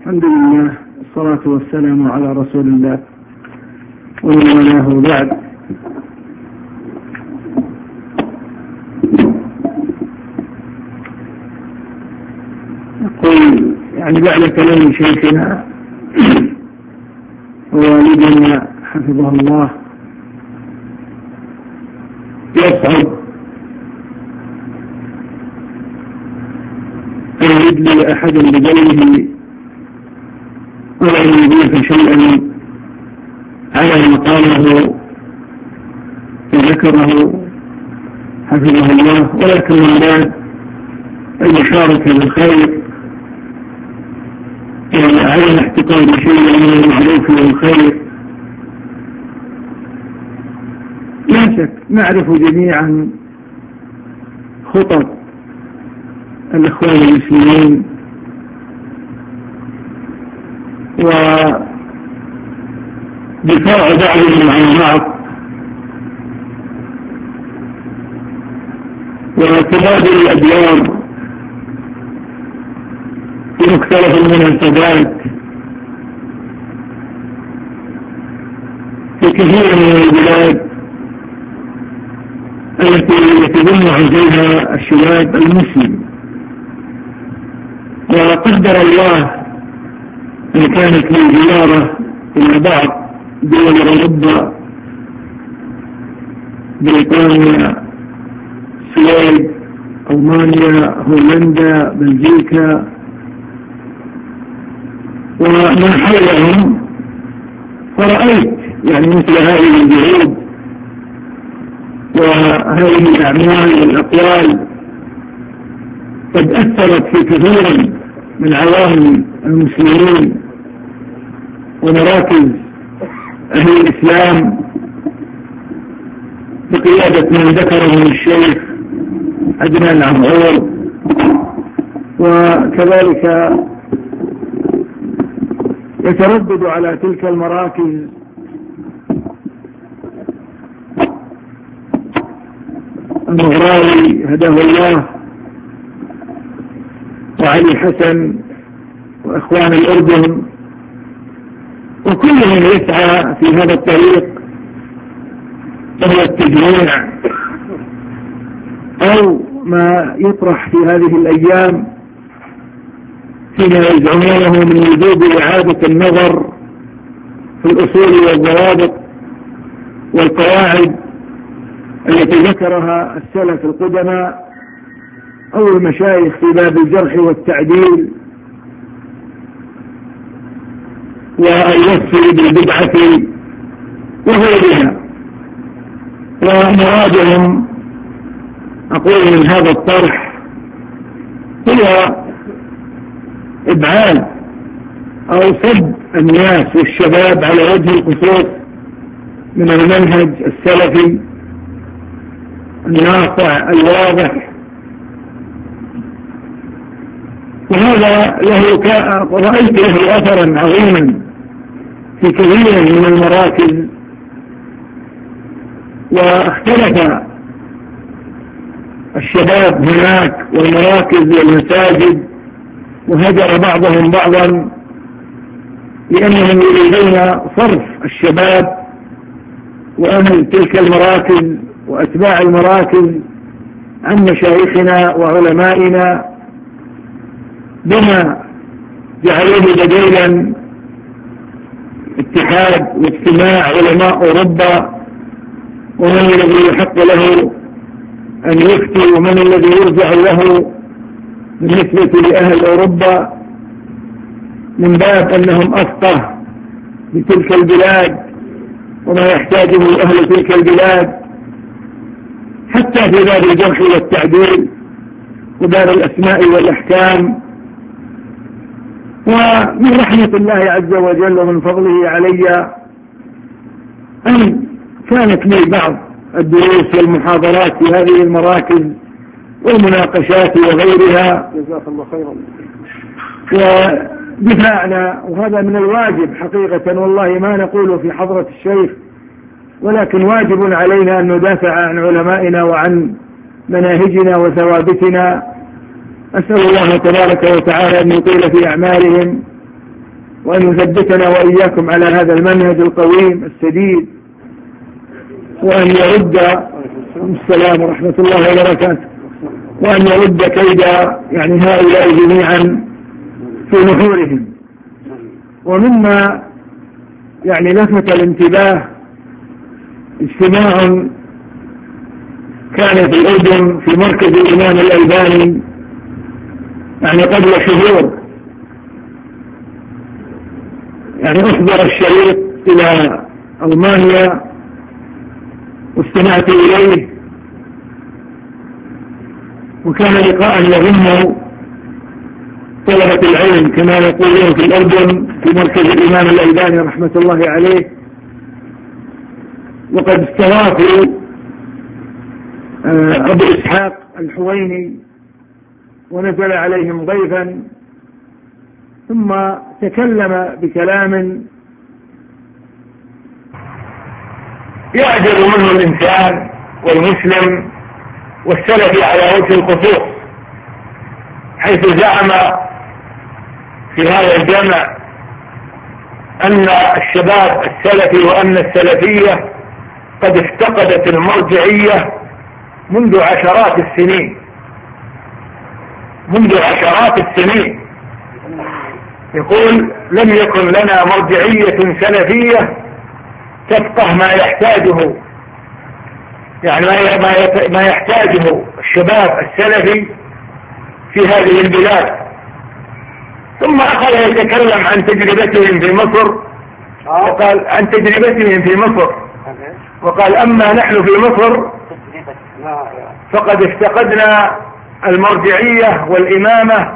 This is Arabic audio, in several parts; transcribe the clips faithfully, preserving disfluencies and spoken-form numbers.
الحمد لله والصلاة والسلام على رسول الله ومن والاه بعد. نقول يعني بعد كلام شيخنا ووالدنا حفظه الله يصعب أن يدلي أحدا بقلبه ولا أن يضيف شيئا على ما قاله وذكره حفظه الله، ولكن من بعد أن يشارك بالخير وعلى احتقار شيء من المعروف والخير. لا شك نعرف جميعا خطط الإخوان المسلمين ودفاع بعضهم عن بعض وتبادل الأدوار في مختلف المناسبات في كثير من البلاد التي يتجمع فيها الشباب المسلم. وقدر الله أن كانت لي زيارة إلى بعض دول أوروبا، بريطانيا، السويد، ألمانيا، هولندا، بلجيكا وما حولهم، فرأيت يعني مثل هذه الجهود وهذه الأعمال والأقوال قد أثرت في كثير من عوام المسلمين ومراكز أهل الإسلام بقيادة من ذكره الشيخ عدنان عمعور، وكذلك يتردد على تلك المراكز المغراوي هداه الله وعلي حسن وإخوان الأردن وكل من يسعى في هذا الطريق، وهو التجميع أو ما يطرح في هذه الأيام فيما يزعمونه من وجوب إعادة النظر في الأصول والضوابط والقواعد التي ذكرها السلف القدماء أو المشايخ في باب الجرح والتعديل، والوصف بالبدعة وغيرها. ومرادهم أقول من هذا الطرح هو إبعاد أو صد الناس والشباب على وجه الخصوص من المنهج السلفي الناصع الواضح. وهذا له رأيت له أثرا عظيما في كثير من المراكز، واختلف الشباب هناك والمراكز والمساجد وهجر بعضهم بعضا لأنهم يريدون صرف الشباب وأهل تلك المراكز وأتباع المراكز عن مشايخنا وعلمائنا بما جعلوه بديلا اتحاد واجتماع علماء أوروبا، ومن الذي يحق له أن يفتي ومن الذي يرجع له بالنسبة لأهل أوروبا، من باب أنهم أفقه بتلك البلاد وما يحتاجه أهل تلك البلاد، حتى في باب الجرح والتعديل وباب الأسماء والأحكام. ومن رحمة الله عز وجل ومن فضله علي أن كانت لي بعض الدروس والمحاضرات في هذه المراكز والمناقشات وغيرها، جزاك الله خيرا. ودفاعنا وهذا من الواجب حقيقة، والله ما نقول في حضرة الشيخ، ولكن واجب علينا أن ندافع عن علمائنا وعن مناهجنا وثوابتنا. أسأل الله تبارك وتعالى أن يطيل في أعمالهم وأن يثبتنا وإياكم على هذا المنهج القويم السديد، وأن يرد السلام ورحمة الله وبركاته وأن يرد كيد يعني هؤلاء جميعا في نحورهم. ومما يعني لفت الانتباه اجتماع كان في الأردن في مركز الإمام الألباني يعني قبل شهور، يعني أحضر الشريط إلى ألمانيا واستمعت إليه، وكان لقاء يضم طلبة العلم كما يقولون في الأردن في مركز الإمام الألباني رحمة الله عليه. وقد استضافوا أبو إسحاق الحويني ونزل عليهم ضيفا، ثم تكلم بكلام يعجب منه الإنسان والمسلم والسلفي على وجه الخصوص، حيث زعم في هذا الجمع أن الشباب السلفي وأن السلفية قد افتقدت المرجعية منذ عشرات السنين منذ عشرات السنين يقول لم يكن لنا مرجعية سلفية تفقه ما يحتاجه يعني ما يحتاجه الشباب السلفي في هذه البلاد. ثم أخذ يتكلم عن تجربتهم في مصر، وقال عن تجربتهم في مصر وقال أما نحن في مصر فقد افتقدنا المرجعية والإمامة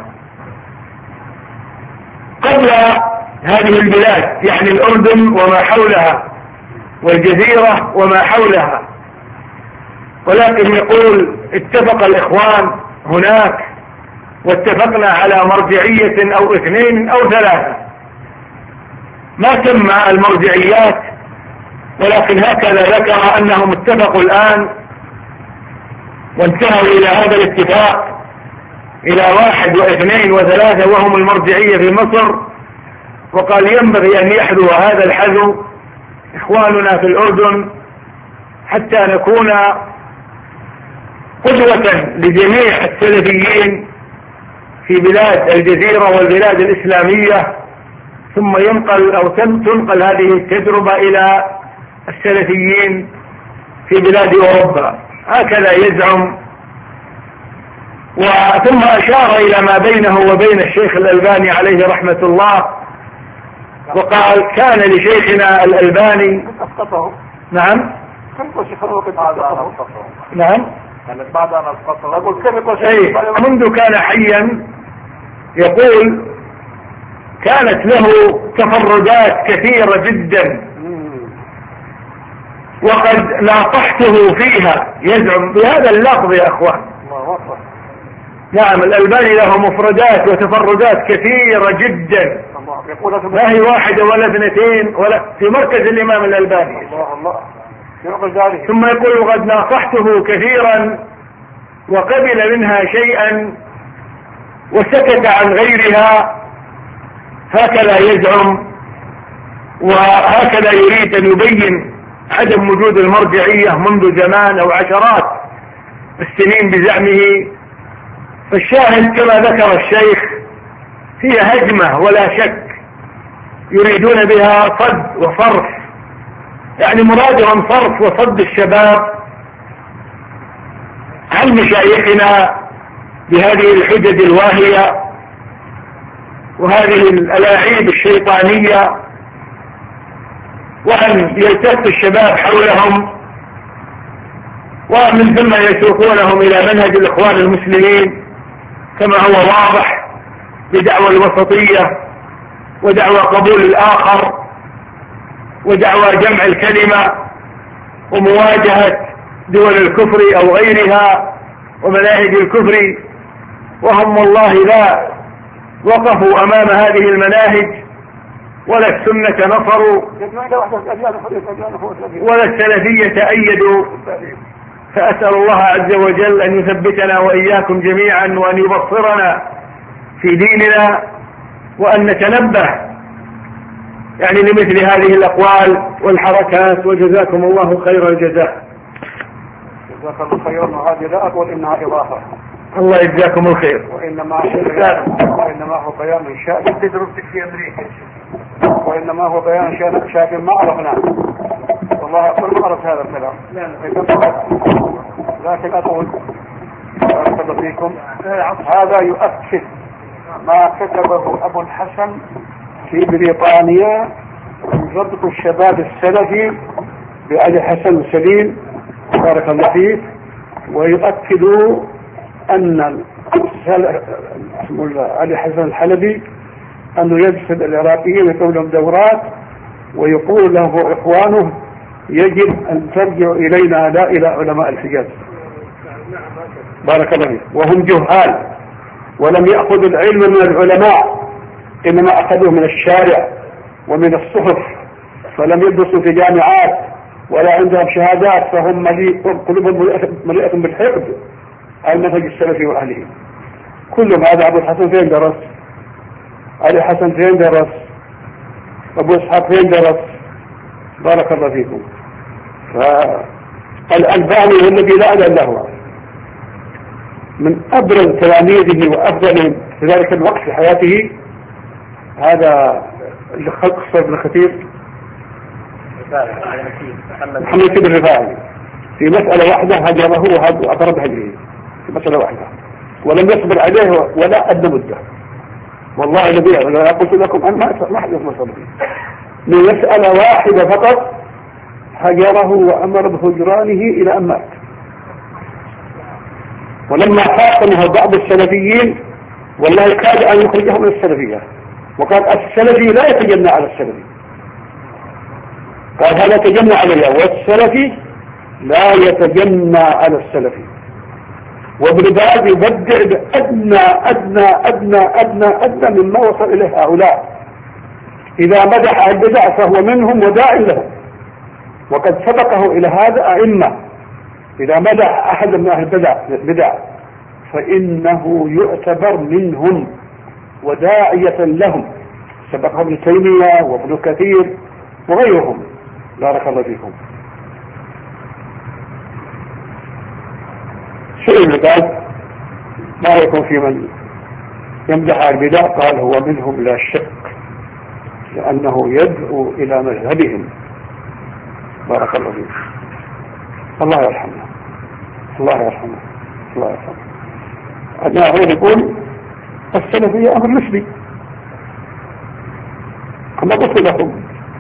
قبل هذه البلاد، يعني الأردن وما حولها والجزيرة وما حولها. ولكن يقول اتفق الإخوان هناك واتفقنا على مرجعية أو اثنين أو ثلاثة، ما سمى المرجعيات، ولكن هكذا ذكر أنهم اتفقوا الآن وانتهوا إلى هذا الاتفاق إلى واحد واثنين وثلاثة وهم المرجعية في مصر. وقال ينبغي أن يحذو هذا الحذو إخواننا في الأردن حتى نكون قدوة لجميع السلفيين في بلاد الجزيرة والبلاد الإسلامية، ثم ينقل أو تنقل هذه التجربة إلى السلفيين في بلاد أوروبا، هكذا يزعم. وثم أشار إلى ما بينه وبين الشيخ الألباني عليه رحمة الله، وقال كان لشيخنا الألباني نعم نعم أي منذ كان حيا يقول كانت له تفردات كثيرة جدا وقد ناقشته فيها، يزعم بهذا اللفظ يا أخوان. نعم الألباني له مفردات وتفردات كثيرة جدا، ما هي واحدة ولا اثنتين ولا في مركز الإمام الألباني. ثم يقول وقد ناقشته كثيرا وقبل منها شيئا وسكت عن غيرها، هكذا يزعم وهكذا يريد أن يبين عدم وجود المرجعية منذ زمان أو عشرات السنين بزعمه. فالشاهد كما ذكر الشيخ هي هجمة ولا شك يريدون بها صد وصرف، يعني مرادهم صرف وصد الشباب عن مشايخنا بهذه الحجج الواهية وهذه الألاعيب الشيطانية، وأن يلتف الشباب حولهم ومن ثم يسوقونهم إلى منهج الإخوان المسلمين كما هو واضح بدعوى الوسطية ودعوى قبول الآخر ودعوى جمع الكلمة ومواجهة دول الكفر أو غيرها ومناهج الكفر، وهم والله لا وقفوا أمام هذه المناهج ولا السنة نصروا ولا السلفية أيدوا. فأسأل الله عز وجل أن يثبتنا وإياكم جميعا وأن يبصرنا في ديننا وأن نتنبه يعني لمثل هذه الأقوال والحركات، وجزاكم الله خير الجزاء. جزاك الله خيرا. وهذه لا أقول إنها إضافة، الله يجزاكم الخير. وإنما وإنما هو بيان شأن تدرسك في أمريكا، وإنما هو بيان شأن شأن ما عرفناه. والله أقول ما عرف هذا الكلام، لكن أقول بارك الله فيكم هذا يؤكد ما كتبه أبو الحسن في بريطانيا من ربط الشباب السلفي بأبي حسن سليم بارك الله فيه، ويؤكد أن علي حسن الحلبي أنه يجسد العراقيين يقول لهم دورات، ويقول له إخوانه يجب أن ترجعوا إلينا لا إلى علماء الحجاز بارك الله فيه، وهم جهال ولم يأخذوا العلم من العلماء، إنما أخذوه من الشارع ومن الصحف، فلم يدرسوا في جامعات ولا عندهم شهادات، فهم قلوبهم مليئة بالحقد على المنهج السلفي وأهله. كلهم هذا أبو الحسن فين درس؟ علي حسن فين درس؟ أبو إسحاق فين درس؟ بارك الله فيكم. فالألباني هو الذي لا أدل له من أبرز تلاميذه وأفضل في ذلك الوقت في حياته هذا اللي خلق ابن كثير محمد بن رفاعي في مسألة واحدة هجره وأضرب هجره في مسألة واحدة ولم يصبر عليه ولا أدنى مدة. والله الذي أنا قلت لكم أن ما أحد يصبر صبري من مسألة واحدة فقط هجره وأمر بهجرانه إلى أن مات. ولما خاصمه بعض السلفيين والله كاد أن يخرجه من السلفية، وقال السلفي لا يتجنى على السلفي، قال هذا يتجنى عليه، والسلفي لا يتجنى على السلفي. وابن باز يبدع بأدنى أدنى أدنى أدنى أدنى مما وصل إليه هؤلاء. إذا مدح البدع فهو منهم وداع لهم، وقد سبقه إلى هذا أئمة. إذا مدح أحد من أهل البدع فإنه يعتبر منهم وداعية لهم، سبقه ابن تيمية وابن كثير وغيرهم بارك الله فيكم. سئل قال ما يكون في من يمدح البدع؟ قال هو منهم لا شك، لأنه يدعو إلى مذهبهم بارك الله فيكم. الله يرحمه الله يرحمه الله يرحمه. أنا أريد أقول السلفية أمر نسبي كما قلت لكم،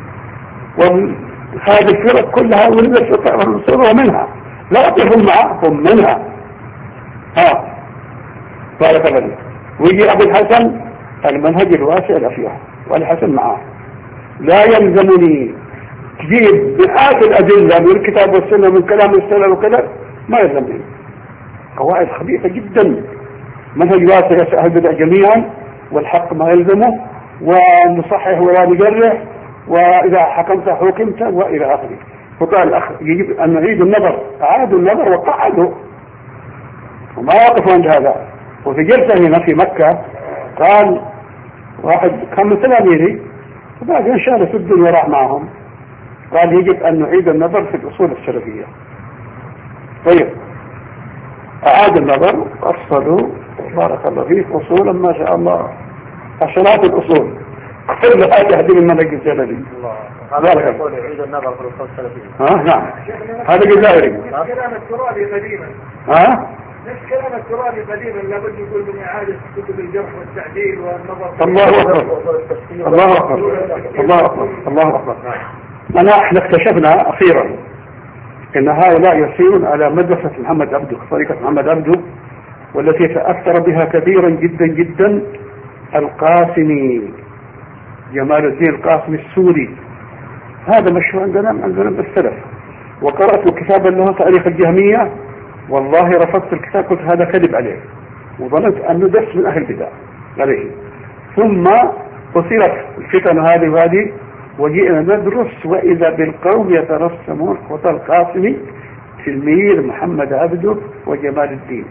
وهذه الفرق كلها ونصروا منها، لا أطلهم معهم منها. ها بارك الله فيك. ويجي أبو الحسن المنهج الواسع الأفيح والحسن معه، لا يلزمني تجيب مئات الأدلة من الكتاب والسنة من كلام السلف وكذا، ما يلزمني. قواعد خبيثة جدا، منهج واسع يسأل البدع جميعا، والحق ما يلزمه، ونصحح ولا نجرح، وإذا حكمت حكمت وإلى آخره. فقال الأخ يجب أن نعيد النظر، أعادوا النظر وقعدوا وما وقفوا عند هذا. وفي جلسة هنا في مكة قال واحد كان من تلاميذي وبعدين شال في الدنيا وراح معهم، قال يجب أن نعيد النظر في الأصول السلفية. طيب أعاد النظر أصلوا بارك الله فيك أصولا ما شاء الله عشرات الأصول كل هذه تهديم المنهج السلفي. هذا يقول يعيد النظر في الأصول السلفية. ها نعم هذا جزائري. كلام الترابي قديما. ها نفس كلام الترابي قديما لابد يقول من إعادة كتب الجرح والتعديل والنظر. الله أكبر الله أكبر الله أكبر الله أكبر. أنا احنا اكتشفنا أخيرا إن هؤلاء يسيرون على مدرسة محمد عبده، طريقة محمد عبده، والتي تأثر بها كثيرا جدا جدا القاسمي، جمال الدين القاسمي السوري. هذا مشروع عندنا عندنا بالسلف. وقرأت كتابا له تاريخ الجهمية، والله رفضت الكتاب، قلت هذا كذب عليه، وظننت أنه درس من أهل البدع عليه. ثم أصيرت الفتن هذه وهذه وجئنا ندرس، وإذا بالقوم يترسمون خطى القاسمي تلميذ محمد عبده وجمال الدين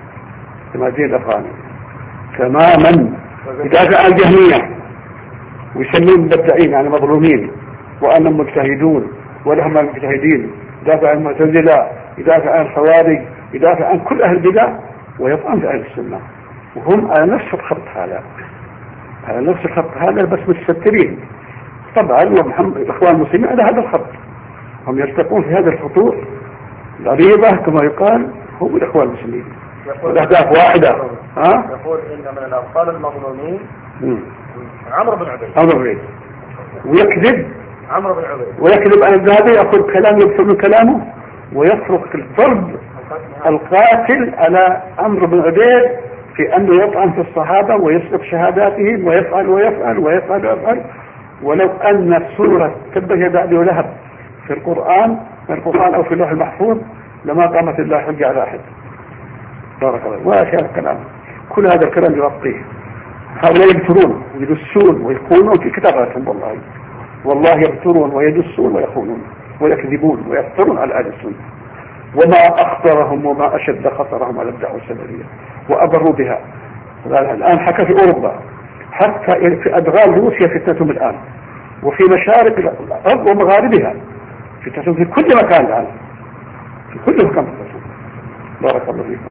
جمال الدين الأفغاني تماما. يدافع عن الجهمية ويسمون مبدعين يعني مظلومين، وأنهم مجتهدون ولهم المجتهدين، يدافع عن المعتزلة، يدافع عن الخوارج، يدافع عن كل أهل البدع، ويطعن في أهل السنة، وهم على نفس الخط هذا، على نفس الخط هذا بس متسترين. طبعا ومحمد الإخوان المسلمين على هذا الخط، هم يرتقون في هذا الخطوط الغريبة كما يقال، هم الإخوان المسلمين الأهداف واحدة. ها؟ يقول إن من الأبطال المظلومين عمرو بن عبيد. عمرو بن عبيد ويكذب عمرو بن عبيد ويكذب عن الذهبي، يأخذ كلام يبثر من كلامه ويترك الضرب القاتل على عمرو بن عبيد في أنه يطعن في الصحابة ويسلب شهاداتهم ويفعل ويفعل ويفعل ويفعل. ولو أن سورة تبت يدا أبي لهب في القرآن في القرآن أو في اللوح المحفوظ لما قامت الله حجة على أحد. بارك الله. ولا شيء الكلام، كل هذا الكلام يغطيه. هؤلاء يبترون ويدسون ويخونون في كتاباتهم، والله والله يبترون ويدسون ويخونون ويكذبون ويفترون على أهل السنة، وما أخطرهم وما أشد خطرهم على الدعوة السلفية وأضروا بها. الآن حكى في أوروبا، حتى في أدغال روسيا فتنتهم الآن، وفي مشارق الأرض ومغاربها فتنتهم في كل مكان الآن، في كل مكان فتنتهم. بارك الله فيكم.